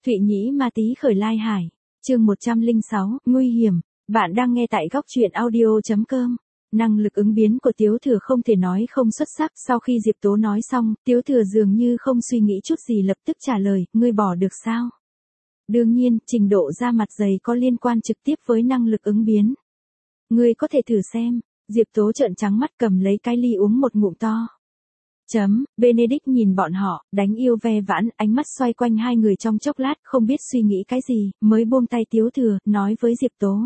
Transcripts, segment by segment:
Thụy Nhĩ Ma Tý khởi lai hải. Chương 106, nguy hiểm. Bạn đang nghe tại góc truyện audio.com. Năng lực ứng biến của Tiếu Thừa không thể nói không xuất sắc. Sau khi Diệp Tố nói xong, Tiếu Thừa dường như không suy nghĩ chút gì lập tức trả lời, ngươi bỏ được sao? Đương nhiên, trình độ da mặt dày có liên quan trực tiếp với năng lực ứng biến. Ngươi có thể thử xem. Diệp Tố trợn trắng mắt cầm lấy cái ly uống một ngụm to. Benedict nhìn bọn họ, đánh yêu ve vãn, ánh mắt xoay quanh hai người trong chốc lát, không biết suy nghĩ cái gì, mới buông tay Tiếu Thừa, nói với Diệp Tố.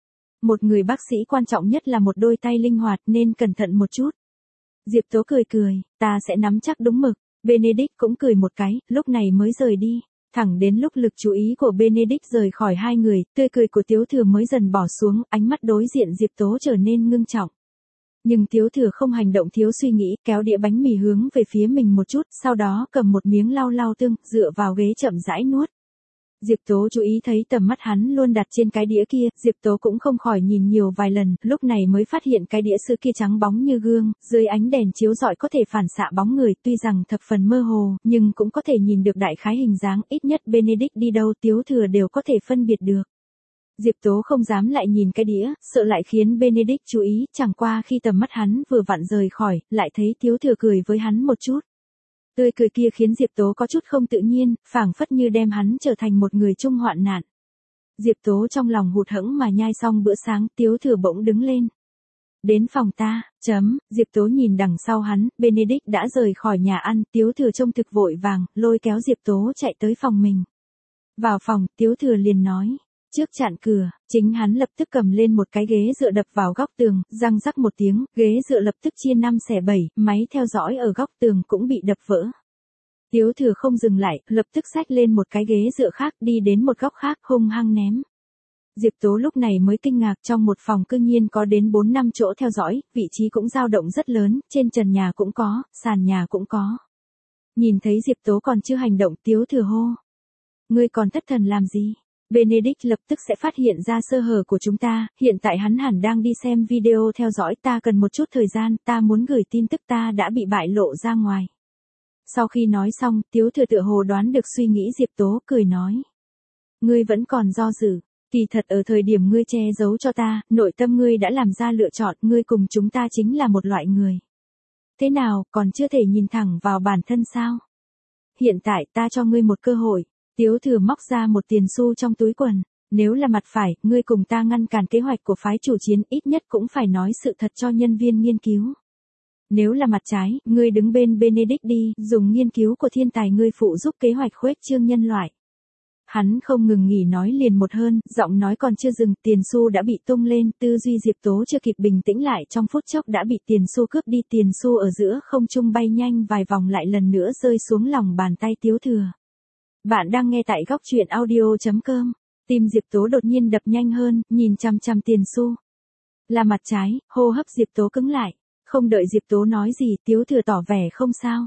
Một người bác sĩ quan trọng nhất là một đôi tay linh hoạt nên cẩn thận một chút. Diệp Tố cười, ta sẽ nắm chắc đúng mực. Benedict cũng cười một cái, lúc này mới rời đi. Thẳng đến lúc lực chú ý của Benedict rời khỏi hai người, tươi cười của Tiếu Thừa mới dần bỏ xuống, ánh mắt đối diện Diệp Tố trở nên ngưng trọng. Nhưng Tiếu Thừa không hành động thiếu suy nghĩ, kéo đĩa bánh mì hướng về phía mình một chút, sau đó cầm một miếng lau tương, dựa vào ghế chậm rãi nuốt. Diệp Tố chú ý thấy tầm mắt hắn luôn đặt trên cái đĩa kia, Diệp Tố cũng không khỏi nhìn nhiều vài lần, lúc này mới phát hiện cái đĩa sứ kia trắng bóng như gương, dưới ánh đèn chiếu rọi có thể phản xạ bóng người, tuy rằng thập phần mơ hồ, nhưng cũng có thể nhìn được đại khái hình dáng, ít nhất Benedict đi đâu Tiếu Thừa đều có thể phân biệt được. Diệp Tố không dám lại nhìn cái đĩa, sợ lại khiến Benedict chú ý, chẳng qua khi tầm mắt hắn vừa vặn rời khỏi, lại thấy Tiếu Thừa cười với hắn một chút. Tươi cười kia khiến Diệp Tố có chút không tự nhiên, phảng phất như đem hắn trở thành một người chung hoạn nạn. Diệp Tố trong lòng hụt hẫng mà nhai xong bữa sáng, Tiếu Thừa bỗng đứng lên. Đến phòng ta, Diệp Tố nhìn đằng sau hắn, Benedict đã rời khỏi nhà ăn, Tiếu Thừa trông thực vội vàng, lôi kéo Diệp Tố chạy tới phòng mình. Vào phòng, Tiếu Thừa liền nói. Trước chặn cửa, chính hắn lập tức cầm lên một cái ghế dựa đập vào góc tường, răng rắc một tiếng, ghế dựa lập tức chia 5/7, máy theo dõi ở góc tường cũng bị đập vỡ. Tiếu Thừa không dừng lại, lập tức xách lên một cái ghế dựa khác, đi đến một góc khác, hung hăng ném. Diệp Tố lúc này mới kinh ngạc, trong một phòng cư nhiên có đến 4-5 chỗ theo dõi, vị trí cũng dao động rất lớn, trên trần nhà cũng có, sàn nhà cũng có. Nhìn thấy Diệp Tố còn chưa hành động, Tiếu Thừa hô. Ngươi còn thất thần làm gì? Benedict lập tức sẽ phát hiện ra sơ hở của chúng ta, hiện tại hắn hẳn đang đi xem video theo dõi, ta cần một chút thời gian, ta muốn gửi tin tức ta đã bị bại lộ ra ngoài. Sau khi nói xong, Tiếu Thừa tựa hồ đoán được suy nghĩ Diệp Tố, cười nói. Ngươi vẫn còn do dự, kỳ thật ở thời điểm ngươi che giấu cho ta, nội tâm ngươi đã làm ra lựa chọn, ngươi cùng chúng ta chính là một loại người. Thế nào, còn chưa thể nhìn thẳng vào bản thân sao? Hiện tại ta cho ngươi một cơ hội. Tiếu Thừa móc ra một tiền xu trong túi quần. Nếu là mặt phải, ngươi cùng ta ngăn cản kế hoạch của phái chủ chiến, ít nhất cũng phải nói sự thật cho nhân viên nghiên cứu. Nếu là mặt trái, ngươi đứng bên Benedict đi, dùng nghiên cứu của thiên tài ngươi phụ giúp kế hoạch khuếch trương nhân loại. Hắn không ngừng nghỉ nói liền một hơn, giọng nói còn chưa dừng, tiền xu đã bị tung lên, tư duy Diệp Tố chưa kịp bình tĩnh lại, trong phút chốc đã bị tiền xu cướp đi, tiền xu ở giữa không trung bay nhanh vài vòng lại lần nữa rơi xuống lòng bàn tay Tiếu Thừa. Bạn đang nghe tại góc truyện audio.com. Tim Diệp Tố đột nhiên đập nhanh hơn, nhìn chằm chằm tiền xu. Là mặt trái, hô hấp Diệp Tố cứng lại. Không đợi Diệp Tố nói gì, Tiếu Thừa tỏ vẻ không sao.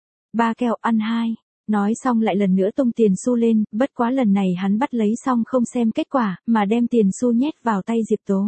3 kẹo ăn 2. Nói xong lại lần nữa tung tiền xu lên, bất quá lần này hắn bắt lấy xong không xem kết quả, mà đem tiền xu nhét vào tay Diệp Tố.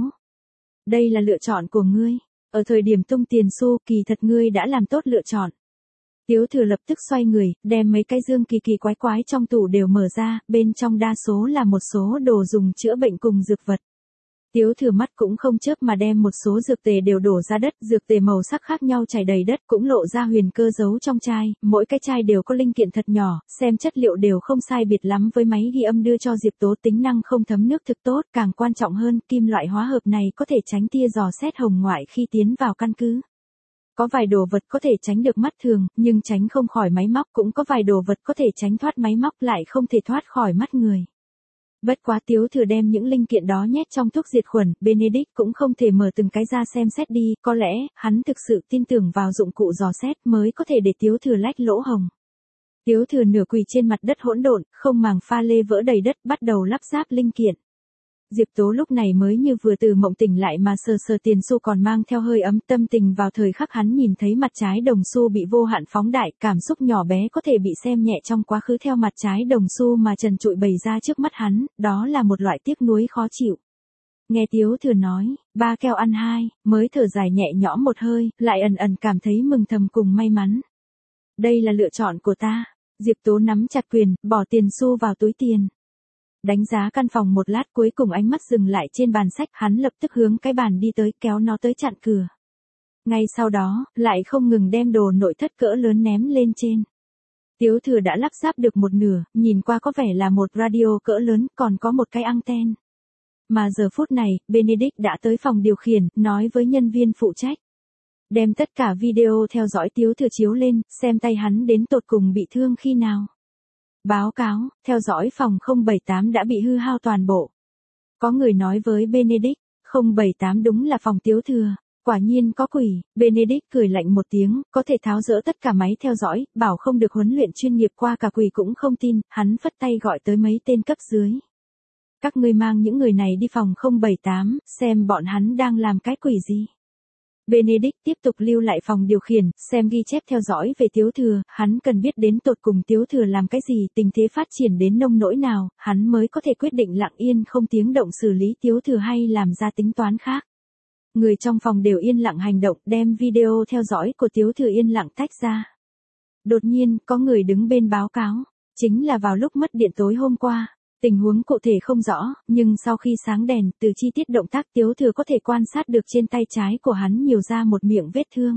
Đây là lựa chọn của ngươi. Ở thời điểm tung tiền xu, kỳ thật ngươi đã làm tốt lựa chọn. Tiếu Thừa lập tức xoay người, đem mấy cái dương kỳ kỳ quái quái trong tủ đều mở ra, bên trong đa số là một số đồ dùng chữa bệnh cùng dược vật. Tiếu Thừa mắt cũng không chớp mà đem một số dược tề đều đổ ra đất, dược tề màu sắc khác nhau chảy đầy đất, cũng lộ ra huyền cơ giấu trong chai, mỗi cái chai đều có linh kiện thật nhỏ, xem chất liệu đều không sai biệt lắm với máy ghi âm đưa cho Diệp Tố, tính năng không thấm nước thực tốt, càng quan trọng hơn, kim loại hóa hợp này có thể tránh tia dò xét hồng ngoại khi tiến vào căn cứ. Có vài đồ vật có thể tránh được mắt thường, nhưng tránh không khỏi máy móc, cũng có vài đồ vật có thể tránh thoát máy móc lại không thể thoát khỏi mắt người. Bất quá Tiếu Thừa đem những linh kiện đó nhét trong thuốc diệt khuẩn, Benedict cũng không thể mở từng cái ra xem xét đi, có lẽ, hắn thực sự tin tưởng vào dụng cụ dò xét mới có thể để Tiếu Thừa lách lỗ hồng. Tiếu Thừa nửa quỳ trên mặt đất hỗn độn, không màng pha lê vỡ đầy đất, bắt đầu lắp ráp linh kiện. Diệp Tố lúc này mới như vừa từ mộng tỉnh lại mà sờ sờ tiền xu còn mang theo hơi ấm, tâm tình vào thời khắc hắn nhìn thấy mặt trái đồng xu bị vô hạn phóng đại, cảm xúc nhỏ bé có thể bị xem nhẹ trong quá khứ theo mặt trái đồng xu mà trần trụi bày ra trước mắt hắn, đó là một loại tiếc nuối khó chịu. Nghe Tiếu Thừa nói, 3 kẹo ăn 2, mới thở dài nhẹ nhõm một hơi, lại ẩn ẩn cảm thấy mừng thầm cùng may mắn. Đây là lựa chọn của ta. Diệp Tố nắm chặt quyền, bỏ tiền xu vào túi tiền. Đánh giá căn phòng một lát cuối cùng ánh mắt dừng lại trên bàn sách, hắn lập tức hướng cái bàn đi tới kéo nó tới chặn cửa. Ngay sau đó, lại không ngừng đem đồ nội thất cỡ lớn ném lên trên. Tiếu Thừa đã lắp ráp được một nửa, nhìn qua có vẻ là một radio cỡ lớn, còn có một cái anten. Mà giờ phút này, Benedict đã tới phòng điều khiển, nói với nhân viên phụ trách. Đem tất cả video theo dõi Tiếu Thừa chiếu lên, xem tay hắn đến tột cùng bị thương khi nào. Báo cáo, theo dõi phòng 078 đã bị hư hao toàn bộ. Có người nói với Benedict, 078 đúng là phòng Tiếu Thừa. Quả nhiên có quỷ, Benedict cười lạnh một tiếng, có thể tháo dỡ tất cả máy theo dõi, bảo không được huấn luyện chuyên nghiệp qua cả quỷ cũng không tin, hắn phất tay gọi tới mấy tên cấp dưới. Các ngươi mang những người này đi phòng 078, xem bọn hắn đang làm cái quỷ gì. Benedict tiếp tục lưu lại phòng điều khiển, xem ghi chép theo dõi về Tiếu Thừa, hắn cần biết đến tột cùng Tiếu Thừa làm cái gì, tình thế phát triển đến nông nỗi nào, hắn mới có thể quyết định lặng yên không tiếng động xử lý Tiếu Thừa hay làm ra tính toán khác. Người trong phòng đều yên lặng hành động, đem video theo dõi của Tiếu Thừa yên lặng tách ra. Đột nhiên, có người đứng bên báo cáo, chính là vào lúc mất điện tối hôm qua. Tình huống cụ thể không rõ, nhưng sau khi sáng đèn, từ chi tiết động tác Tiếu Thừa có thể quan sát được trên tay trái của hắn nhiều ra một miệng vết thương.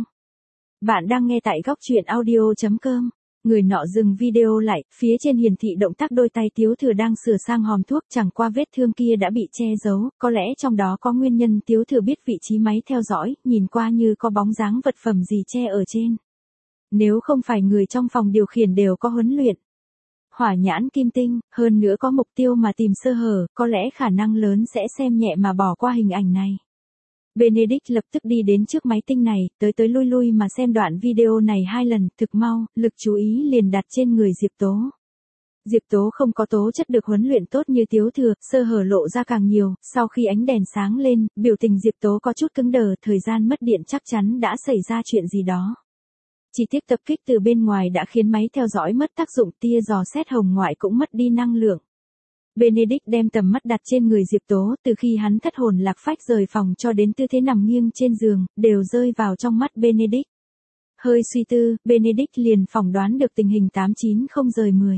Bạn đang nghe tại góc truyện audio.com. Người nọ dừng video lại, phía trên hiển thị động tác đôi tay Tiếu Thừa đang sửa sang hòm thuốc, chẳng qua vết thương kia đã bị che giấu, có lẽ trong đó có nguyên nhân. Tiếu Thừa biết vị trí máy theo dõi, nhìn qua như có bóng dáng vật phẩm gì che ở trên. Nếu không phải người trong phòng điều khiển đều có huấn luyện. Hỏa nhãn kim tinh, hơn nữa có mục tiêu mà tìm sơ hở, có lẽ khả năng lớn sẽ xem nhẹ mà bỏ qua hình ảnh này. Benedict lập tức đi đến trước máy tinh này, tới lui lui mà xem đoạn video này 2 lần, thực mau, lực chú ý liền đặt trên người Diệp Tố. Diệp Tố không có tố chất được huấn luyện tốt như Tiếu Thừa, sơ hở lộ ra càng nhiều, sau khi ánh đèn sáng lên, biểu tình Diệp Tố có chút cứng đờ, thời gian mất điện chắc chắn đã xảy ra chuyện gì đó. Chi tiết tập kích từ bên ngoài đã khiến máy theo dõi mất tác dụng, tia dò xét hồng ngoại cũng mất đi năng lượng. Benedict đem tầm mắt đặt trên người Diệp Tố, từ khi hắn thất hồn lạc phách rời phòng cho đến tư thế nằm nghiêng trên giường, đều rơi vào trong mắt Benedict. Hơi suy tư, Benedict liền phỏng đoán được tình hình 890/10.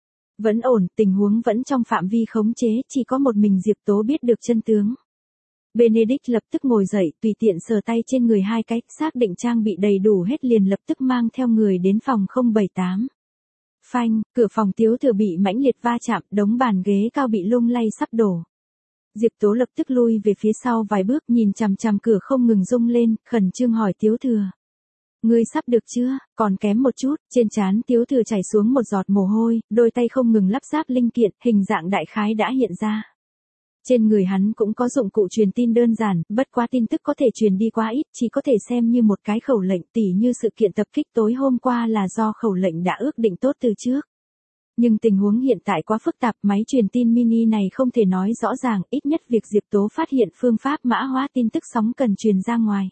Vẫn ổn, tình huống vẫn trong phạm vi khống chế, chỉ có một mình Diệp Tố biết được chân tướng. Benedict lập tức ngồi dậy, tùy tiện sờ tay trên người 2 cái, xác định trang bị đầy đủ hết liền lập tức mang theo người đến phòng 078. Phanh, cửa phòng Tiếu Thừa bị mãnh liệt va chạm, đống bàn ghế cao bị lung lay sắp đổ. Diệp Tố lập tức lui về phía sau vài bước, nhìn chằm chằm cửa không ngừng rung lên, khẩn trương hỏi Tiếu Thừa. Ngươi sắp được chưa, còn kém một chút, trên trán Tiếu Thừa chảy xuống một giọt mồ hôi, đôi tay không ngừng lắp ráp linh kiện, hình dạng đại khái đã hiện ra. Trên người hắn cũng có dụng cụ truyền tin đơn giản, bất quá tin tức có thể truyền đi quá ít, chỉ có thể xem như một cái khẩu lệnh, tỉ như sự kiện tập kích tối hôm qua là do khẩu lệnh đã ước định tốt từ trước. Nhưng tình huống hiện tại quá phức tạp, máy truyền tin mini này không thể nói rõ ràng, ít nhất việc Diệp Tố phát hiện phương pháp mã hóa tin tức sóng cần truyền ra ngoài.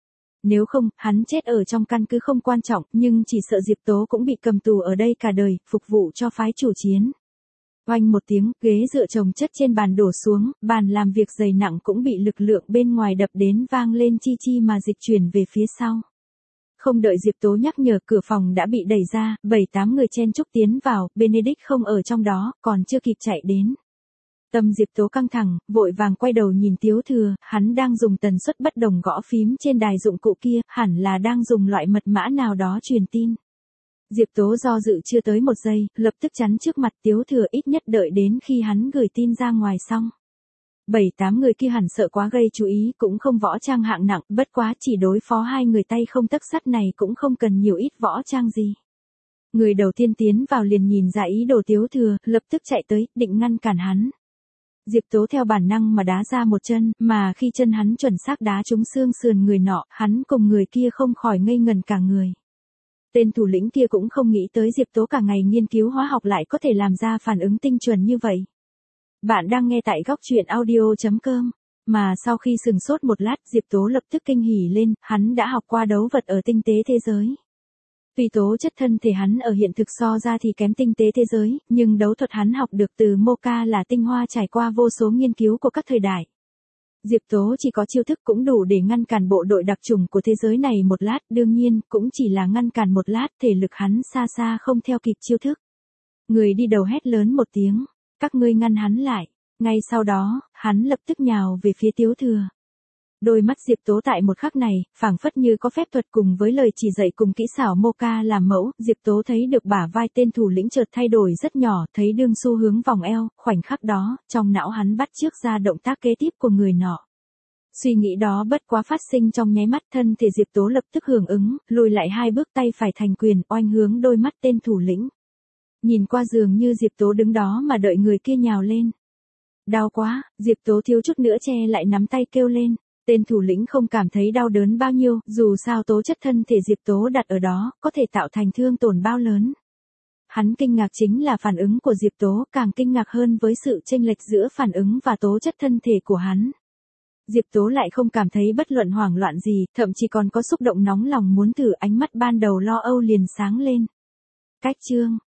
Nếu không, hắn chết ở trong căn cứ không quan trọng, nhưng chỉ sợ Diệp Tố cũng bị cầm tù ở đây cả đời, phục vụ cho phái chủ chiến. Oanh một tiếng, ghế dựa chồng chất trên bàn đổ xuống, bàn làm việc dày nặng cũng bị lực lượng bên ngoài đập đến vang lên chi chi mà dịch chuyển về phía sau. Không đợi Diệp Tố nhắc nhở, cửa phòng đã bị đẩy ra, 7-8 người chen chúc tiến vào, Benedict không ở trong đó, còn chưa kịp chạy đến. Tâm Diệp Tố căng thẳng, vội vàng quay đầu nhìn Tiếu Thừa, hắn đang dùng tần suất bất đồng gõ phím trên đài dụng cụ kia, hẳn là đang dùng loại mật mã nào đó truyền tin. Diệp Tố do dự chưa tới 1 giây, lập tức chắn trước mặt Tiếu Thừa, ít nhất đợi đến khi hắn gửi tin ra ngoài xong. 7-8 người kia hẳn sợ quá gây chú ý, cũng không võ trang hạng nặng, bất quá chỉ đối phó 2 người tay không tấc sắt này cũng không cần nhiều ít võ trang gì. Người đầu tiên tiến vào liền nhìn ra ý đồ Tiếu Thừa, lập tức chạy tới, định ngăn cản hắn. Diệp Tố theo bản năng mà đá ra một chân, mà khi chân hắn chuẩn xác đá trúng xương sườn người nọ, hắn cùng người kia không khỏi ngây ngần cả người. Tên thủ lĩnh kia cũng không nghĩ tới Diệp Tố cả ngày nghiên cứu hóa học lại có thể làm ra phản ứng tinh chuẩn như vậy. Bạn đang nghe tại góc truyện audio.com. Mà sau khi sừng sốt một lát, Diệp Tố lập tức kinh hỉ lên, hắn đã học qua đấu vật ở tinh tế thế giới. Tuy tố chất thân thể hắn ở hiện thực so ra thì kém tinh tế thế giới, nhưng đấu thuật hắn học được từ Moka là tinh hoa trải qua vô số nghiên cứu của các thời đại. Diệp Tố chỉ có chiêu thức cũng đủ để ngăn cản bộ đội đặc chủng của thế giới này một lát, đương nhiên, cũng chỉ là ngăn cản một lát, thể lực hắn xa xa không theo kịp chiêu thức. Người đi đầu hét lớn một tiếng, các ngươi ngăn hắn lại. Ngay sau đó, hắn lập tức nhào về phía Tiếu Thừa. Đôi mắt Diệp Tố tại một khắc này, phảng phất như có phép thuật cùng với lời chỉ dạy cùng kỹ xảo mô ca làm mẫu, Diệp Tố thấy được bả vai tên thủ lĩnh chợt thay đổi rất nhỏ, thấy đương xu hướng vòng eo, khoảnh khắc đó, trong não hắn bắt chước ra động tác kế tiếp của người nọ. Suy nghĩ đó bất quá phát sinh trong nháy mắt, thân thể Diệp Tố lập tức hưởng ứng, lùi lại 2 bước, tay phải thành quyền, oanh hướng đôi mắt tên thủ lĩnh. Nhìn qua dường như Diệp Tố đứng đó mà đợi người kia nhào lên. Đau quá, Diệp Tố thiếu chút nữa che lại nắm tay kêu lên. Tên thủ lĩnh không cảm thấy đau đớn bao nhiêu, dù sao tố chất thân thể Diệp Tố đặt ở đó, có thể tạo thành thương tổn bao lớn. Hắn kinh ngạc chính là phản ứng của Diệp Tố, càng kinh ngạc hơn với sự chênh lệch giữa phản ứng và tố chất thân thể của hắn. Diệp Tố lại không cảm thấy bất luận hoảng loạn gì, thậm chí còn có xúc động nóng lòng muốn thử, ánh mắt ban đầu lo âu liền sáng lên. Cách chương